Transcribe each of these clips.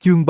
Chương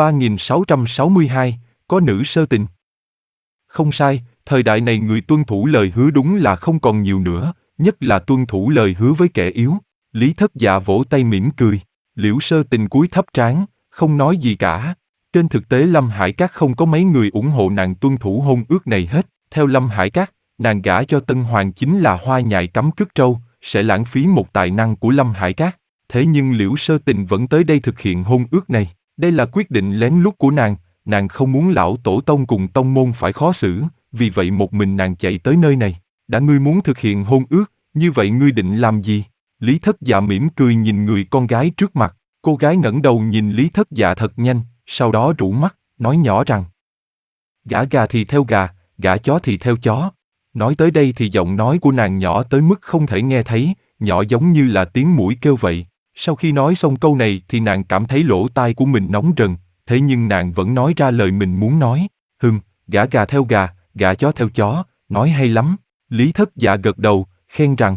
3662, có nữ sơ tình. Không sai, thời đại này người tuân thủ lời hứa đúng là không còn nhiều nữa, nhất là tuân thủ lời hứa với kẻ yếu. Lý Thất Dạ vỗ tay mỉm cười, Liễu Sơ Tình cúi thấp trán, không nói gì cả. Trên thực tế Lâm Hải Các không có mấy người ủng hộ nàng tuân thủ hôn ước này hết. Theo Lâm Hải Các, nàng gả cho Tân Hoàng chính là hoa nhài cắm cứt trâu, sẽ lãng phí một tài năng của Lâm Hải Các. Thế nhưng Liễu Sơ Tình vẫn tới đây thực hiện hôn ước này. Đây là quyết định lén lút của nàng không muốn lão tổ tông cùng tông môn phải khó xử, vì vậy một mình nàng chạy tới nơi này. Đã ngươi muốn thực hiện hôn ước, như vậy ngươi định làm gì? Lý Thất Dạ mỉm cười nhìn người con gái trước mặt, cô gái ngẩng đầu nhìn Lý Thất Dạ thật nhanh, sau đó rũ mắt, nói nhỏ rằng: gả gà thì theo gà, gả chó thì theo chó. Nói tới đây thì giọng nói của nàng nhỏ tới mức không thể nghe thấy, nhỏ giống như là tiếng muỗi kêu vậy. Sau khi nói xong câu này thì nàng cảm thấy lỗ tai của mình nóng rần, thế nhưng nàng vẫn nói ra lời mình muốn nói. Gả gà theo gà, gả chó theo chó, nói hay lắm. Lý Thất Dạ gật đầu, khen rằng: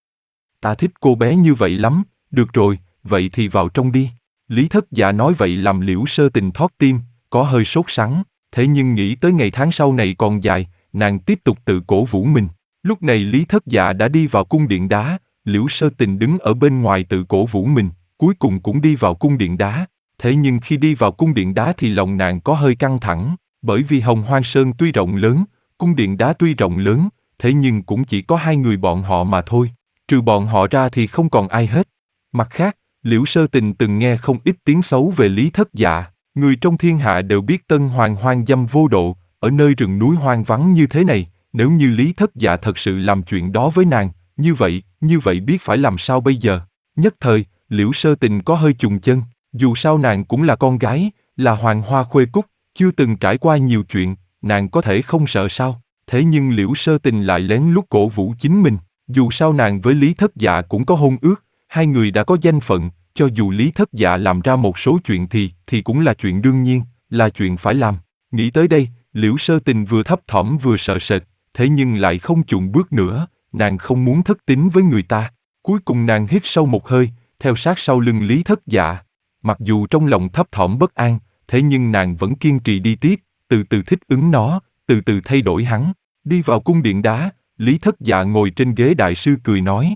ta thích cô bé như vậy lắm, được rồi, vậy thì vào trong đi. Lý Thất Dạ nói vậy làm Liễu Sơ Tình thót tim, có hơi sốt sắng, thế nhưng nghĩ tới ngày tháng sau này còn dài, nàng tiếp tục tự cổ vũ mình. Lúc này Lý Thất Dạ đã đi vào cung điện đá, Liễu Sơ Tình đứng ở bên ngoài tự cổ vũ mình, cuối cùng cũng đi vào cung điện đá. Thế nhưng khi đi vào cung điện đá thì lòng nàng có hơi căng thẳng, bởi vì Hồng Hoang Sơn tuy rộng lớn, cung điện đá tuy rộng lớn, thế nhưng cũng chỉ có hai người bọn họ mà thôi, trừ bọn họ ra thì không còn ai hết. Mặt khác, Liễu Sơ Tình từng nghe không ít tiếng xấu về Lý Thất Dạ, người trong thiên hạ đều biết Tân Hoàng hoang dâm vô độ, ở nơi rừng núi hoang vắng như thế này, nếu như Lý Thất Dạ thật sự làm chuyện đó với nàng, như vậy biết phải làm sao bây giờ. Nhất thời, Liễu Sơ Tình có hơi chùng chân, dù sao nàng cũng là con gái, là hoàng hoa khuê cúc, chưa từng trải qua nhiều chuyện, nàng có thể không sợ sao? Thế nhưng Liễu Sơ Tình lại lén lút cổ vũ chính mình, dù sao nàng với Lý Thất Dạ cũng có hôn ước, hai người đã có danh phận, cho dù Lý Thất Dạ làm ra một số chuyện thì cũng là chuyện đương nhiên, là chuyện phải làm. Nghĩ tới đây, Liễu Sơ Tình vừa thấp thỏm vừa sợ sệt, thế nhưng lại không chùn bước nữa, nàng không muốn thất tín với người ta. Cuối cùng nàng hít sâu một hơi, theo sát sau lưng Lý Thất Dạ. Mặc dù trong lòng thấp thỏm bất an, thế nhưng nàng vẫn kiên trì đi tiếp, từ từ thích ứng nó, từ từ thay đổi hắn. Đi vào cung điện đá, Lý Thất Dạ ngồi trên ghế đại sư cười nói: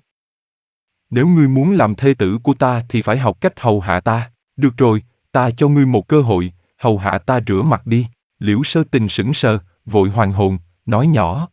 nếu ngươi muốn làm thê tử của ta thì phải học cách hầu hạ ta. Được rồi, ta cho ngươi một cơ hội, hầu hạ ta rửa mặt đi. Liễu Sơ Tình sững sờ, vội hoàn hồn, nói nhỏ: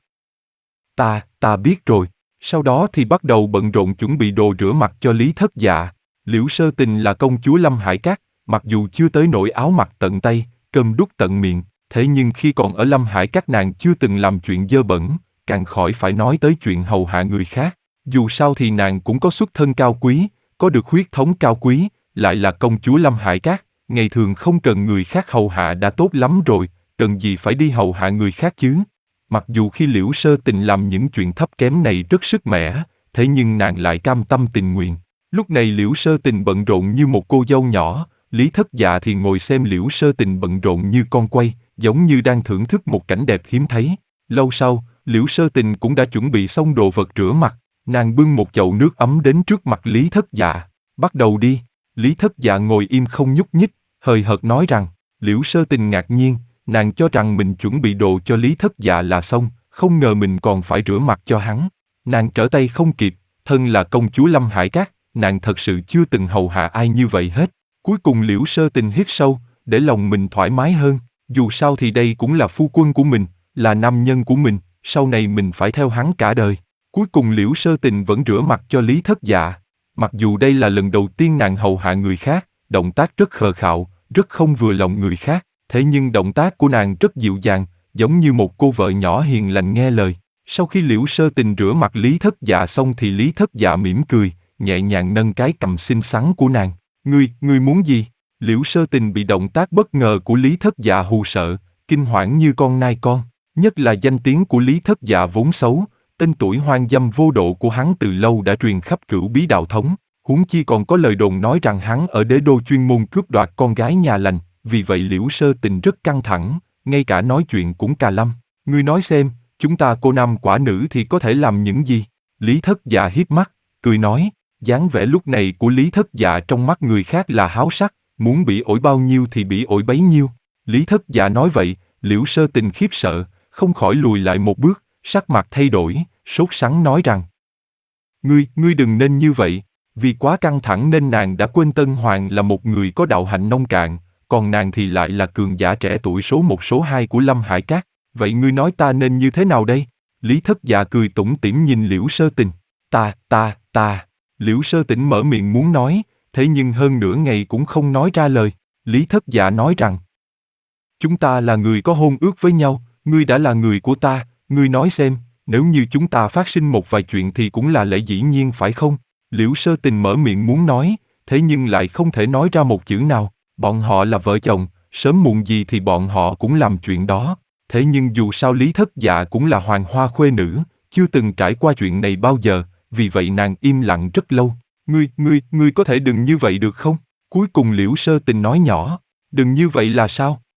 ta biết rồi. Sau đó thì bắt đầu bận rộn chuẩn bị đồ rửa mặt cho Lý Thất Dạ. Liễu Sơ Tình là công chúa Lâm Hải Các, mặc dù chưa tới nỗi áo mặc tận tay, cơm đút tận miệng, thế nhưng khi còn ở Lâm Hải Các nàng chưa từng làm chuyện dơ bẩn, càng khỏi phải nói tới chuyện hầu hạ người khác. Dù sao thì nàng cũng có xuất thân cao quý, có được huyết thống cao quý, lại là công chúa Lâm Hải Các, ngày thường không cần người khác hầu hạ đã tốt lắm rồi, cần gì phải đi hầu hạ người khác chứ. Mặc dù khi Liễu Sơ Tình làm những chuyện thấp kém này rất sức mẻ, thế nhưng nàng lại cam tâm tình nguyện. Lúc này Liễu Sơ Tình bận rộn như một cô dâu nhỏ, Lý Thất Dạ thì ngồi xem Liễu Sơ Tình bận rộn như con quay, giống như đang thưởng thức một cảnh đẹp hiếm thấy. Lâu sau, Liễu Sơ Tình cũng đã chuẩn bị xong đồ vật rửa mặt, nàng bưng một chậu nước ấm đến trước mặt Lý Thất Dạ. Bắt đầu đi. Lý Thất Dạ ngồi im không nhúc nhích, hời hợt nói rằng. Liễu Sơ Tình ngạc nhiên, nàng cho rằng mình chuẩn bị đồ cho Lý Thất Dạ là xong, không ngờ mình còn phải rửa mặt cho hắn. Nàng trở tay không kịp, thân là công chúa Lâm Hải Các, nàng thật sự chưa từng hầu hạ ai như vậy hết. Cuối cùng Liễu Sơ Tình hít sâu, để lòng mình thoải mái hơn, dù sao thì đây cũng là phu quân của mình, là nam nhân của mình, sau này mình phải theo hắn cả đời. Cuối cùng Liễu Sơ Tình vẫn rửa mặt cho Lý Thất Dạ. Mặc dù đây là lần đầu tiên nàng hầu hạ người khác, động tác rất khờ khạo, rất không vừa lòng người khác, thế nhưng động tác của nàng rất dịu dàng, giống như một cô vợ nhỏ hiền lành nghe lời. Sau khi Liễu Sơ Tình rửa mặt Lý Thất Dạ xong thì Lý Thất Dạ mỉm cười, nhẹ nhàng nâng cái cằm xinh xắn của nàng. Ngươi muốn gì? Liễu Sơ Tình bị động tác bất ngờ của Lý Thất Dạ hù sợ, kinh hoảng như con nai con. Nhất là danh tiếng của Lý Thất Dạ vốn xấu, tên tuổi hoang dâm vô độ của hắn từ lâu đã truyền khắp Cửu Bí Đạo Thống. Huống chi còn có lời đồn nói rằng hắn ở đế đô chuyên môn cướp đoạt con gái nhà lành. Vì vậy Liễu Sơ Tình rất căng thẳng, ngay cả nói chuyện cũng cà lâm. Ngươi nói xem, chúng ta cô nam quả nữ thì có thể làm những gì? Lý Thất Dạ hiếp mắt, cười nói. Dáng vẻ lúc này của Lý Thất Dạ trong mắt người khác là háo sắc, muốn bị ổi bao nhiêu thì bị ổi bấy nhiêu. Lý Thất Dạ nói vậy, Liễu Sơ Tình khiếp sợ, không khỏi lùi lại một bước, sắc mặt thay đổi, sốt sắng nói rằng: Ngươi đừng nên như vậy, vì quá căng thẳng nên nàng đã quên Tân Hoàng là một người có đạo hạnh nông cạn, còn nàng thì lại là cường giả trẻ tuổi số 1 số 2 của Lâm Hải Các, vậy ngươi nói ta nên như thế nào đây? Lý Thất Dạ cười tủm tỉm nhìn Liễu Sơ Tình. Ta. Liễu Sơ Tình mở miệng muốn nói, thế nhưng hơn nửa ngày cũng không nói ra lời. Lý Thất Dạ nói rằng: Chúng ta là người có hôn ước với nhau, ngươi đã là người của ta, ngươi nói xem, nếu như chúng ta phát sinh một vài chuyện thì cũng là lẽ dĩ nhiên phải không? Liễu Sơ Tình mở miệng muốn nói, thế nhưng lại không thể nói ra một chữ nào. Bọn họ là vợ chồng, sớm muộn gì thì bọn họ cũng làm chuyện đó. Thế nhưng dù sao Lý Thất Dạ cũng là hoàng hoa khuê nữ, chưa từng trải qua chuyện này bao giờ, vì vậy nàng im lặng rất lâu. Ngươi có thể đừng như vậy được không? Cuối cùng Liễu Sơ Tình nói nhỏ: Đừng như vậy là sao?